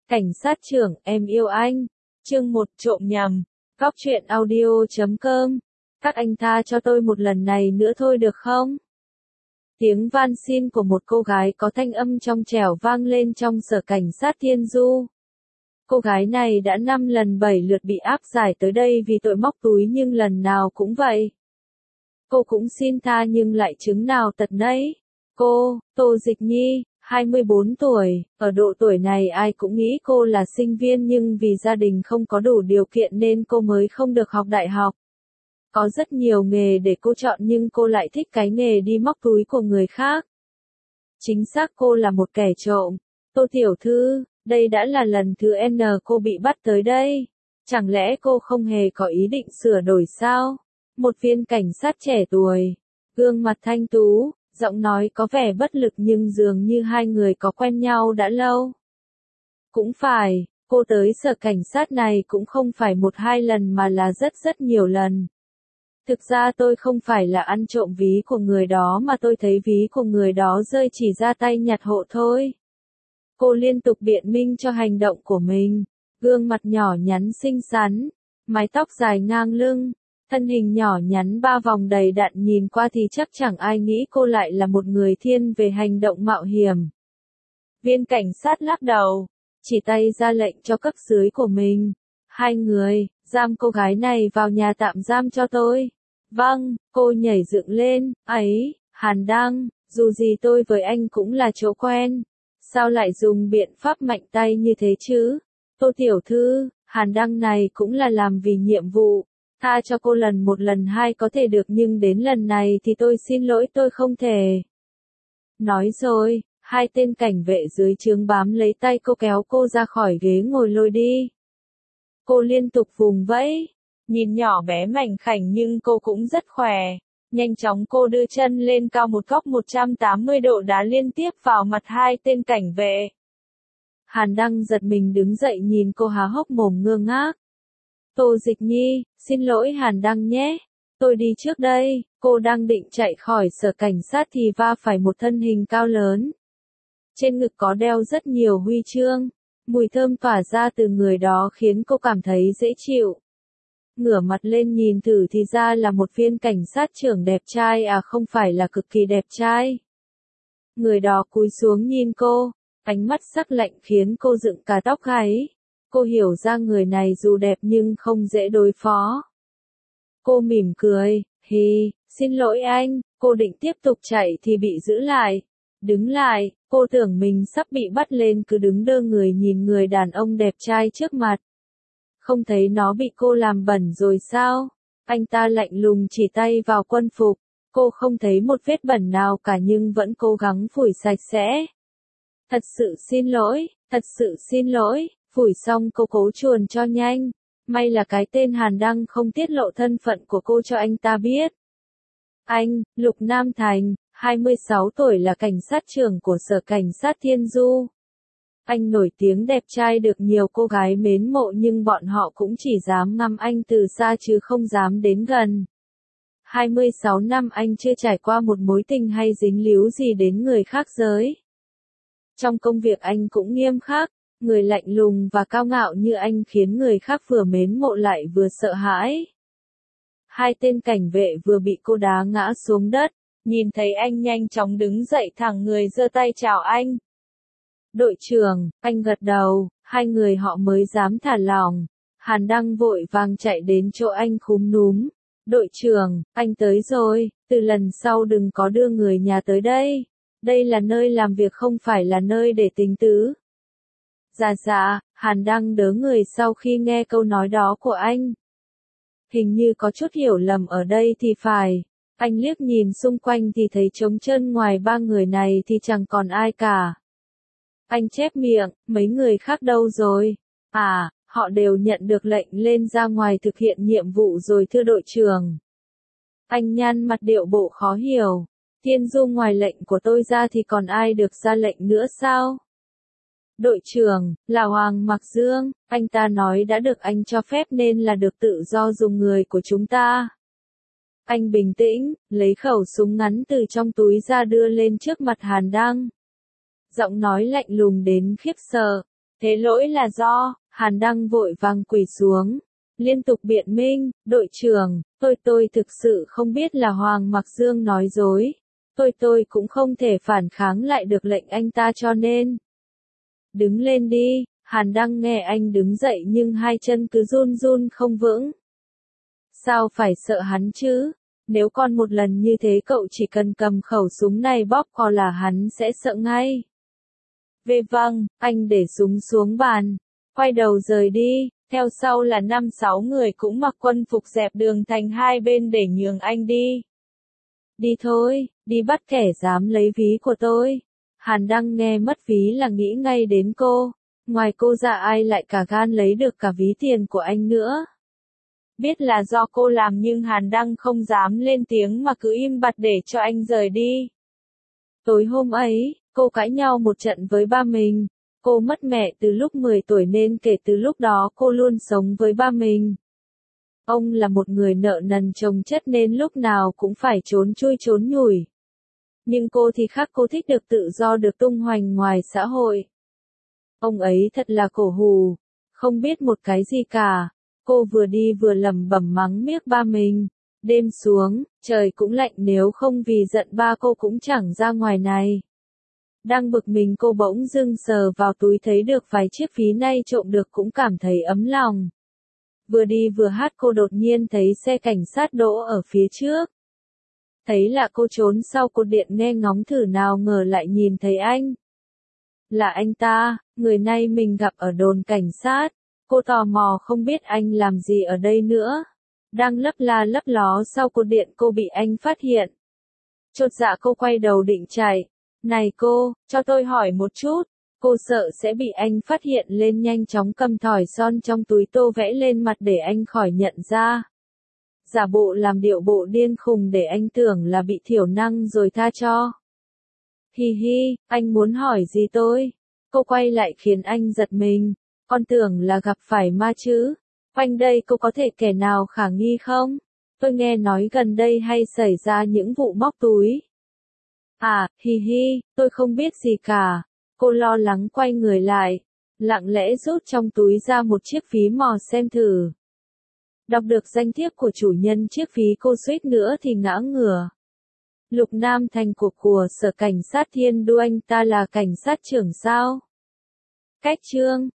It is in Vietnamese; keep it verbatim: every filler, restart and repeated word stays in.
Cảnh sát trưởng, em yêu anh. Chương một trộm nhầm. Góc truyện audio chấm com. Các anh tha cho tôi một lần này nữa thôi được không? Tiếng van xin của một cô gái có thanh âm trong trẻo vang lên trong sở cảnh sát Thiên Du. Cô gái này đã năm lần bảy lượt bị áp giải tới đây vì tội móc túi nhưng lần nào cũng vậy. Cô cũng xin tha nhưng lại chứng nào tật nấy. Cô, Tô Dịch Nhi, hai mươi bốn tuổi, ở độ tuổi này ai cũng nghĩ cô là sinh viên nhưng vì gia đình không có đủ điều kiện nên cô mới không được học đại học. Có rất nhiều nghề để cô chọn nhưng cô lại thích cái nghề đi móc túi của người khác. Chính xác cô là một kẻ trộm. Tô tiểu thư, đây đã là lần thứ N cô bị bắt tới đây. Chẳng lẽ cô không hề có ý định sửa đổi sao? Một viên cảnh sát trẻ tuổi, gương mặt thanh tú, giọng nói có vẻ bất lực nhưng dường như hai người có quen nhau đã lâu. Cũng phải, cô tới sở cảnh sát này cũng không phải một hai lần mà là rất rất nhiều lần. Thực ra tôi không phải là ăn trộm ví của người đó mà tôi thấy ví của người đó rơi chỉ ra tay nhặt hộ thôi. Cô liên tục biện minh cho hành động của mình, gương mặt nhỏ nhắn xinh xắn, mái tóc dài ngang lưng, thân hình nhỏ nhắn ba vòng đầy đặn nhìn qua thì chắc chẳng ai nghĩ cô lại là một người thiên về hành động mạo hiểm. Viên cảnh sát lắc đầu, chỉ tay ra lệnh cho cấp dưới của mình. Hai người, giam cô gái này vào nhà tạm giam cho tôi. Vâng, cô nhảy dựng lên, ấy, Hàn Đăng, dù gì tôi với anh cũng là chỗ quen. Sao lại dùng biện pháp mạnh tay như thế chứ? Tô tiểu thư, Hàn Đăng này cũng là làm vì nhiệm vụ. Tha cho cô lần một lần hai có thể được nhưng đến lần này thì tôi xin lỗi tôi không thể. Nói rồi, hai tên cảnh vệ dưới trướng bám lấy tay cô kéo cô ra khỏi ghế ngồi lôi đi. Cô liên tục vùng vẫy, nhìn nhỏ bé mảnh khảnh nhưng cô cũng rất khỏe. Nhanh chóng cô đưa chân lên cao một góc một trăm tám mươi độ đá liên tiếp vào mặt hai tên cảnh vệ. Hàn Đăng giật mình đứng dậy nhìn cô há hốc mồm ngơ ngác. Tô Dịch Nhi, xin lỗi Hàn Đăng nhé. Tôi đi trước đây. Cô đang định chạy khỏi sở cảnh sát thì va phải một thân hình cao lớn. Trên ngực có đeo rất nhiều huy chương. Mùi thơm tỏa ra từ người đó khiến cô cảm thấy dễ chịu. Ngửa mặt lên nhìn thử thì ra là một viên cảnh sát trưởng đẹp trai à không phải là cực kỳ đẹp trai. Người đó cúi xuống nhìn cô, ánh mắt sắc lạnh khiến cô dựng cả tóc gáy. Cô hiểu ra người này dù đẹp nhưng không dễ đối phó. Cô mỉm cười, hi, xin lỗi anh, cô định tiếp tục chạy thì bị giữ lại. Đứng lại, cô tưởng mình sắp bị bắt lên cứ đứng đơ người nhìn người đàn ông đẹp trai trước mặt. Không thấy nó bị cô làm bẩn rồi sao? Anh ta lạnh lùng chỉ tay vào quân phục. Cô không thấy một vết bẩn nào cả nhưng vẫn cố gắng phủi sạch sẽ. Thật sự xin lỗi, thật sự xin lỗi. Phủi xong cô cố chuồn cho nhanh. May là cái tên Hàn Đăng không tiết lộ thân phận của cô cho anh ta biết. Anh, Lục Nam Thành, hai mươi sáu tuổi là cảnh sát trưởng của sở cảnh sát Thiên Du. Anh nổi tiếng đẹp trai được nhiều cô gái mến mộ nhưng bọn họ cũng chỉ dám ngắm anh từ xa chứ không dám đến gần. hai mươi sáu năm anh chưa trải qua một mối tình hay dính líu gì đến người khác giới. Trong công việc anh cũng nghiêm khắc. Người lạnh lùng và cao ngạo như anh khiến người khác vừa mến mộ lại vừa sợ hãi. Hai tên cảnh vệ vừa bị cô đá ngã xuống đất, nhìn thấy anh nhanh chóng đứng dậy thẳng người giơ tay chào anh. Đội trưởng, anh gật đầu, hai người họ mới dám thả lỏng. Hàn Đăng vội vàng chạy đến chỗ anh khúm núm. Đội trưởng, anh tới rồi, từ lần sau đừng có đưa người nhà tới đây. Đây là nơi làm việc không phải là nơi để tình tứ. Dạ dạ, Hàn Đăng đớ người sau khi nghe câu nói đó của anh. Hình như có chút hiểu lầm ở đây thì phải. Anh liếc nhìn xung quanh thì thấy trống trơn ngoài ba người này thì chẳng còn ai cả. Anh chép miệng, mấy người khác đâu rồi? À, họ đều nhận được lệnh lên ra ngoài thực hiện nhiệm vụ rồi thưa đội trưởng. Anh nhăn mặt điệu bộ khó hiểu. Thiên Du ngoài lệnh của tôi ra thì còn ai được ra lệnh nữa sao? Đội trưởng, là Hoàng Mặc Dương, anh ta nói đã được anh cho phép nên là được tự do dùng người của chúng ta. Anh bình tĩnh, lấy khẩu súng ngắn từ trong túi ra đưa lên trước mặt Hàn Đăng. Giọng nói lạnh lùng đến khiếp sợ. Thế lỗi là do, Hàn Đăng vội vàng quỳ xuống, liên tục biện minh, đội trưởng, tôi tôi thực sự không biết là Hoàng Mặc Dương nói dối. Tôi tôi cũng không thể phản kháng lại được lệnh anh ta cho nên. Đứng lên đi, Hàn Đăng nghe anh đứng dậy nhưng hai chân cứ run run không vững. Sao phải sợ hắn chứ? Nếu còn một lần như thế cậu chỉ cần cầm khẩu súng này bóp cò là hắn sẽ sợ ngay. Về vâng, anh để súng xuống bàn, quay đầu rời đi, theo sau là năm sáu người cũng mặc quân phục dẹp đường thành hai bên để nhường anh đi. Đi thôi, đi bắt kẻ dám lấy ví của tôi. Hàn Đăng nghe mất ví là nghĩ ngay đến cô, ngoài cô ra ai lại cả gan lấy được cả ví tiền của anh nữa. Biết là do cô làm nhưng Hàn Đăng không dám lên tiếng mà cứ im bặt để cho anh rời đi. Tối hôm ấy, cô cãi nhau một trận với ba mình. Cô mất mẹ từ lúc mười tuổi nên kể từ lúc đó cô luôn sống với ba mình. Ông là một người nợ nần chồng chất nên lúc nào cũng phải trốn chui trốn nhủi. Nhưng cô thì khác, cô thích được tự do được tung hoành ngoài xã hội. Ông ấy thật là cổ hù, không biết một cái gì cả. Cô vừa đi vừa lẩm bẩm mắng miếc ba mình. Đêm xuống, trời cũng lạnh, nếu không vì giận ba cô cũng chẳng ra ngoài này. Đang bực mình cô bỗng dưng sờ vào túi thấy được vài chiếc ví nay trộm được cũng cảm thấy ấm lòng. Vừa đi vừa hát cô đột nhiên thấy xe cảnh sát đỗ ở phía trước. Thấy lạ cô trốn sau cột điện nghe ngóng thử, nào ngờ lại nhìn thấy anh. Là anh ta, người nay mình gặp ở đồn cảnh sát. Cô tò mò không biết anh làm gì ở đây nữa. Đang lấp la lấp ló sau cột điện cô bị anh phát hiện. Chột dạ cô quay đầu định chạy. Này cô, cho tôi hỏi một chút. Cô sợ sẽ bị anh phát hiện lên nhanh chóng cầm thỏi son trong túi tô vẽ lên mặt để anh khỏi nhận ra. Giả bộ làm điệu bộ điên khùng để anh tưởng là bị thiểu năng rồi tha cho. Hi hi, anh muốn hỏi gì tôi? Cô quay lại khiến anh giật mình. Con tưởng là gặp phải ma chứ. Quanh đây cô có thể kẻ nào khả nghi không? Tôi nghe nói gần đây hay xảy ra những vụ móc túi. À, hi hi, tôi không biết gì cả. Cô lo lắng quay người lại, lặng lẽ rút trong túi ra một chiếc ví mò xem thử. Đọc được danh thiếp của chủ nhân chiếc ví cô suýt nữa thì ngã ngửa. Lục Nam Thành của của Sở Cảnh sát Thiên Đô, anh ta là cảnh sát trưởng sao? Cách chương